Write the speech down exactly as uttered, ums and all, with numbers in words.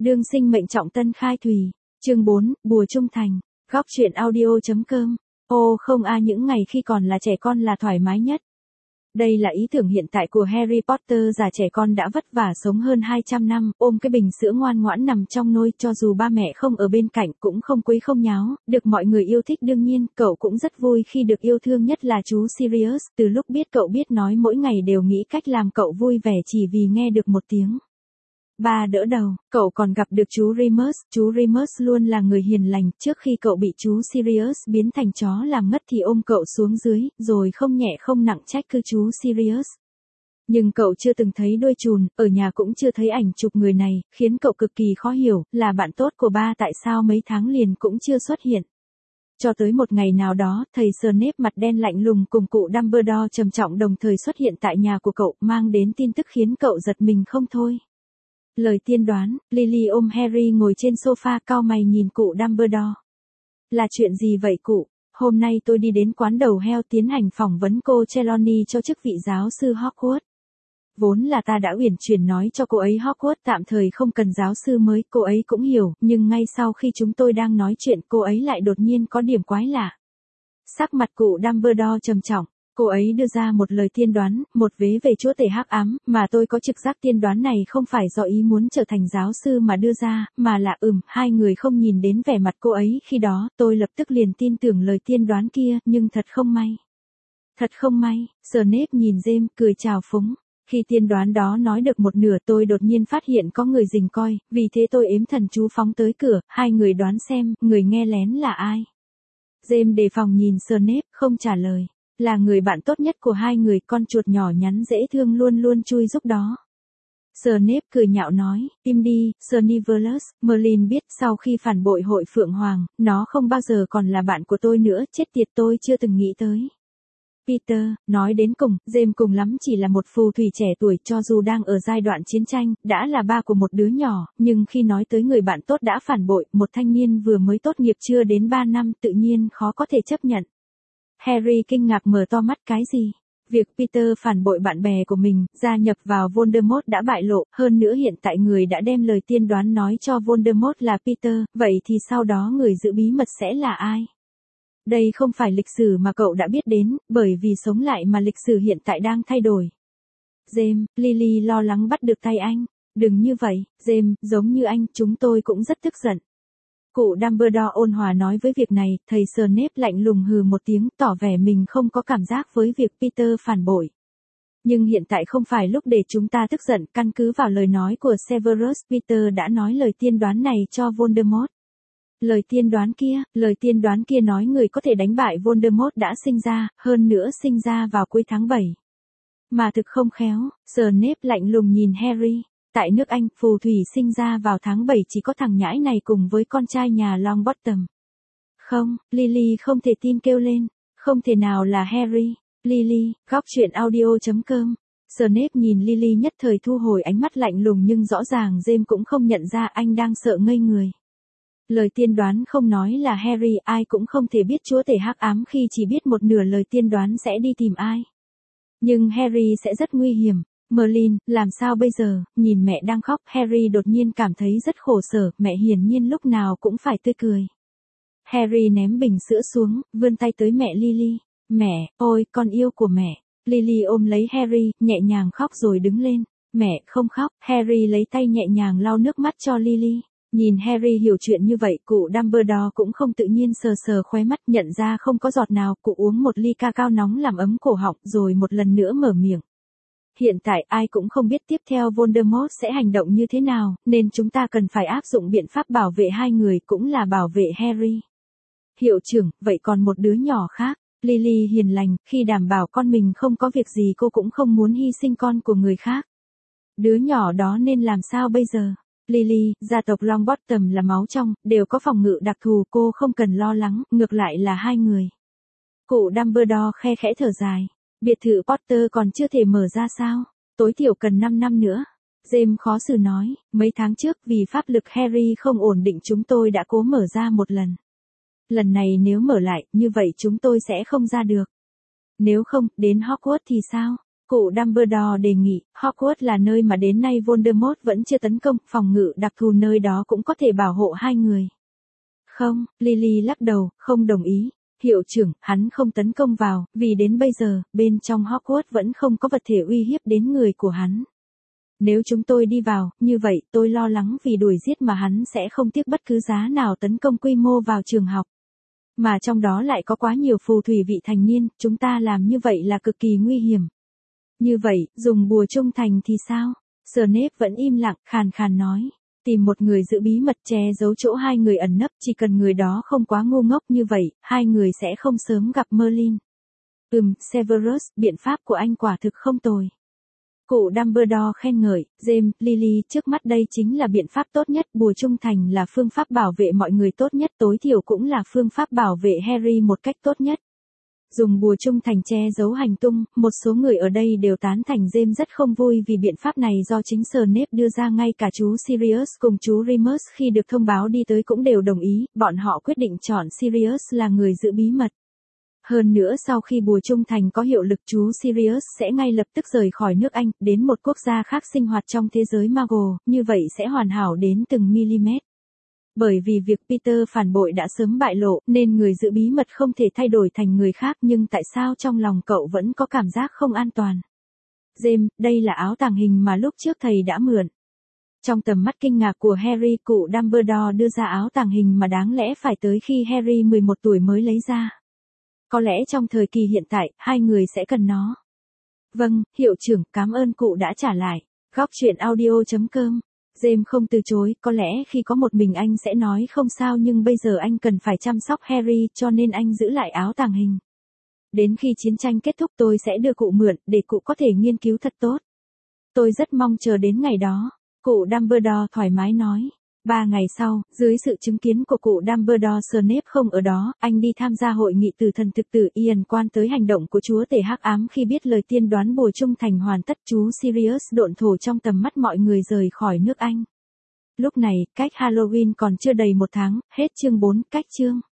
Đương sinh mệnh trọng tân khai thủy. Chương bốn, Bùa Trung Thành. Góc truyện audio.com. Ô không a những ngày khi còn là trẻ con là thoải mái nhất. Đây là ý tưởng hiện tại của Harry Potter, già trẻ con đã vất vả sống hơn hai trăm năm, ôm cái bình sữa ngoan ngoãn nằm trong nôi, cho dù ba mẹ không ở bên cạnh cũng không quấy không nháo, được mọi người yêu thích. Đương nhiên, cậu cũng rất vui khi được yêu thương nhất là chú Sirius, từ lúc biết cậu biết nói mỗi ngày đều nghĩ cách làm cậu vui vẻ chỉ vì nghe được một tiếng ba đỡ đầu. Cậu còn gặp được chú Remus, chú Remus luôn là người hiền lành, trước khi cậu bị chú Sirius biến thành chó làm ngất thì ôm cậu xuống dưới, rồi không nhẹ không nặng trách cứ chú Sirius. Nhưng cậu chưa từng thấy đuôi trùn, ở nhà cũng chưa thấy ảnh chụp người này, khiến cậu cực kỳ khó hiểu, là bạn tốt của ba tại sao mấy tháng liền cũng chưa xuất hiện. Cho tới một ngày nào đó, thầy Snape mặt đen lạnh lùng cùng cụ Dumbledore trầm trọng đồng thời xuất hiện tại nhà của cậu, mang đến tin tức khiến cậu giật mình không thôi. Lời tiên đoán. Lily ôm Harry ngồi trên sofa cau mày nhìn cụ Dumbledore. Là chuyện gì vậy cụ? Hôm nay tôi đi đến quán đầu heo tiến hành phỏng vấn cô Trelawney cho chức vị giáo sư Hogwarts. Vốn là ta đã uyển chuyển nói cho cô ấy Hogwarts tạm thời không cần giáo sư mới, cô ấy cũng hiểu, nhưng ngay sau khi chúng tôi đang nói chuyện cô ấy lại đột nhiên có điểm quái lạ. Sắc mặt cụ Dumbledore trầm trọng. Cô ấy đưa ra một lời tiên đoán, một vế về chúa tể hắc ám, mà tôi có trực giác tiên đoán này không phải do ý muốn trở thành giáo sư mà đưa ra, mà là ừm, hai người không nhìn đến vẻ mặt cô ấy khi đó, tôi lập tức liền tin tưởng lời tiên đoán kia, nhưng thật không may. Thật không may, Snape nhìn James, cười chào phúng. Khi tiên đoán đó nói được một nửa tôi đột nhiên phát hiện có người rình coi, vì thế tôi ếm thần chú phóng tới cửa, hai người đoán xem, người nghe lén là ai. James đề phòng nhìn Snape, không trả lời. Là người bạn tốt nhất của hai người, con chuột nhỏ nhắn dễ thương luôn luôn chui giúp đó. Snape cười nhạo nói, im đi, Snivellus, Merlin biết sau khi phản bội hội Phượng Hoàng, nó không bao giờ còn là bạn của tôi nữa, chết tiệt tôi chưa từng nghĩ tới. Peter, nói đến cùng, James cùng lắm chỉ là một phù thủy trẻ tuổi, cho dù đang ở giai đoạn chiến tranh, đã là ba của một đứa nhỏ, nhưng khi nói tới người bạn tốt đã phản bội, một thanh niên vừa mới tốt nghiệp chưa đến ba năm tự nhiên khó có thể chấp nhận. Harry kinh ngạc mở to mắt, cái gì? Việc Peter phản bội bạn bè của mình, gia nhập vào Voldemort đã bại lộ, hơn nữa hiện tại người đã đem lời tiên đoán nói cho Voldemort là Peter, vậy thì sau đó người giữ bí mật sẽ là ai? Đây không phải lịch sử mà cậu đã biết đến, bởi vì sống lại mà lịch sử hiện tại đang thay đổi. James, Lily lo lắng bắt được tay anh. Đừng như vậy, James, giống như anh, chúng tôi cũng rất tức giận. Cụ Dumbledore ôn hòa nói với việc này, thầy Snape lạnh lùng hừ một tiếng, tỏ vẻ mình không có cảm giác với việc Peter phản bội. Nhưng hiện tại không phải lúc để chúng ta tức giận, căn cứ vào lời nói của Severus, Peter đã nói lời tiên đoán này cho Voldemort. Lời tiên đoán kia, lời tiên đoán kia nói người có thể đánh bại Voldemort đã sinh ra, hơn nữa sinh ra vào cuối tháng bảy. Mà thực không khéo, Snape lạnh lùng nhìn Harry. Tại nước Anh, phù thủy sinh ra vào tháng bảy chỉ có thằng nhãi này cùng với con trai nhà Longbottom. Không, Lily không thể tin kêu lên. Không thể nào là Harry. Lily, góc truyện audio.com. Snape nhìn Lily nhất thời thu hồi ánh mắt lạnh lùng, nhưng rõ ràng James cũng không nhận ra anh đang sợ ngây người. Lời tiên đoán không nói là Harry, ai cũng không thể biết chúa tể hắc ám khi chỉ biết một nửa lời tiên đoán sẽ đi tìm ai. Nhưng Harry sẽ rất nguy hiểm. Merlin, làm sao bây giờ? Nhìn mẹ đang khóc, Harry đột nhiên cảm thấy rất khổ sở, mẹ hiển nhiên lúc nào cũng phải tươi cười. Harry ném bình sữa xuống, vươn tay tới mẹ Lily. Mẹ, ôi, con yêu của mẹ. Lily ôm lấy Harry, nhẹ nhàng khóc rồi đứng lên. Mẹ, không khóc. Harry lấy tay nhẹ nhàng lau nước mắt cho Lily. Nhìn Harry hiểu chuyện như vậy, cụ Dumbledore cũng không tự nhiên sờ sờ khóe mắt, nhận ra không có giọt nào, cụ uống một ly ca cao nóng làm ấm cổ họng, rồi một lần nữa mở miệng. Hiện tại ai cũng không biết tiếp theo Voldemort sẽ hành động như thế nào, nên chúng ta cần phải áp dụng biện pháp bảo vệ hai người, cũng là bảo vệ Harry. Hiệu trưởng, vậy còn một đứa nhỏ khác? Lily hiền lành, khi đảm bảo con mình không có việc gì cô cũng không muốn hy sinh con của người khác. Đứa nhỏ đó nên làm sao bây giờ? Lily, gia tộc Longbottom là máu trong, đều có phòng ngự đặc thù, cô không cần lo lắng, ngược lại là hai người. Cụ Dumbledore khe khẽ thở dài. Biệt thự Potter còn chưa thể mở ra sao? Tối thiểu cần năm năm nữa. James khó xử nói, mấy tháng trước vì pháp lực Harry không ổn định chúng tôi đã cố mở ra một lần. Lần này nếu mở lại, như vậy chúng tôi sẽ không ra được. Nếu không, đến Hogwarts thì sao? Cụ Dumbledore đề nghị, Hogwarts là nơi mà đến nay Voldemort vẫn chưa tấn công, phòng ngự đặc thù nơi đó cũng có thể bảo hộ hai người. Không, Lily lắc đầu, không đồng ý. Hiệu trưởng, hắn không tấn công vào, vì đến bây giờ, bên trong Hogwarts vẫn không có vật thể uy hiếp đến người của hắn. Nếu chúng tôi đi vào, như vậy tôi lo lắng vì đuổi giết mà hắn sẽ không tiếc bất cứ giá nào tấn công quy mô vào trường học. Mà trong đó lại có quá nhiều phù thủy vị thành niên, chúng ta làm như vậy là cực kỳ nguy hiểm. Như vậy, dùng bùa trung thành thì sao? Snape vẫn im lặng, khàn khàn nói. Tìm một người giữ bí mật che giấu chỗ hai người ẩn nấp, chỉ cần người đó không quá ngu ngốc như vậy, hai người sẽ không sớm gặp Merlin. Ừm, Severus, biện pháp của anh quả thực không tồi. Cụ Dumbledore khen ngợi, James, Lily, trước mắt đây chính là biện pháp tốt nhất, bùa trung thành là phương pháp bảo vệ mọi người tốt nhất, tối thiểu cũng là phương pháp bảo vệ Harry một cách tốt nhất. Dùng bùa trung thành che giấu hành tung, một số người ở đây đều tán thành James rất không vui vì biện pháp này do chính Snape đưa ra, ngay cả chú Sirius cùng chú Remus khi được thông báo đi tới cũng đều đồng ý, bọn họ quyết định chọn Sirius là người giữ bí mật. Hơn nữa sau khi bùa trung thành có hiệu lực, chú Sirius sẽ ngay lập tức rời khỏi nước Anh, đến một quốc gia khác sinh hoạt trong thế giới Muggle, như vậy sẽ hoàn hảo đến từng mm. Bởi vì việc Peter phản bội đã sớm bại lộ, nên người giữ bí mật không thể thay đổi thành người khác, nhưng tại sao trong lòng cậu vẫn có cảm giác không an toàn? James, đây là áo tàng hình mà lúc trước thầy đã mượn. Trong tầm mắt kinh ngạc của Harry, cụ Dumbledore đưa ra áo tàng hình mà đáng lẽ phải tới khi Harry mười một tuổi mới lấy ra. Có lẽ trong thời kỳ hiện tại, hai người sẽ cần nó. Vâng, hiệu trưởng, cảm ơn cụ đã trả lại. Góc truyện audio chấm com. James không từ chối, có lẽ khi có một mình anh sẽ nói không sao, nhưng bây giờ anh cần phải chăm sóc Harry, cho nên anh giữ lại áo tàng hình. Đến khi chiến tranh kết thúc tôi sẽ đưa cụ mượn, để cụ có thể nghiên cứu thật tốt. Tôi rất mong chờ đến ngày đó. Cụ Dumbledore thoải mái nói. Ba ngày sau, dưới sự chứng kiến của cụ Dumbledore, Snape không ở đó, anh đi tham gia hội nghị từ thần thực tử Ian quan tới hành động của chúa tể hắc ám khi biết lời tiên đoán bùa trung thành hoàn tất. Chú Sirius độn thổ trong tầm mắt mọi người rời khỏi nước Anh. Lúc này, cách Halloween còn chưa đầy một tháng, hết chương bốn, cách chương.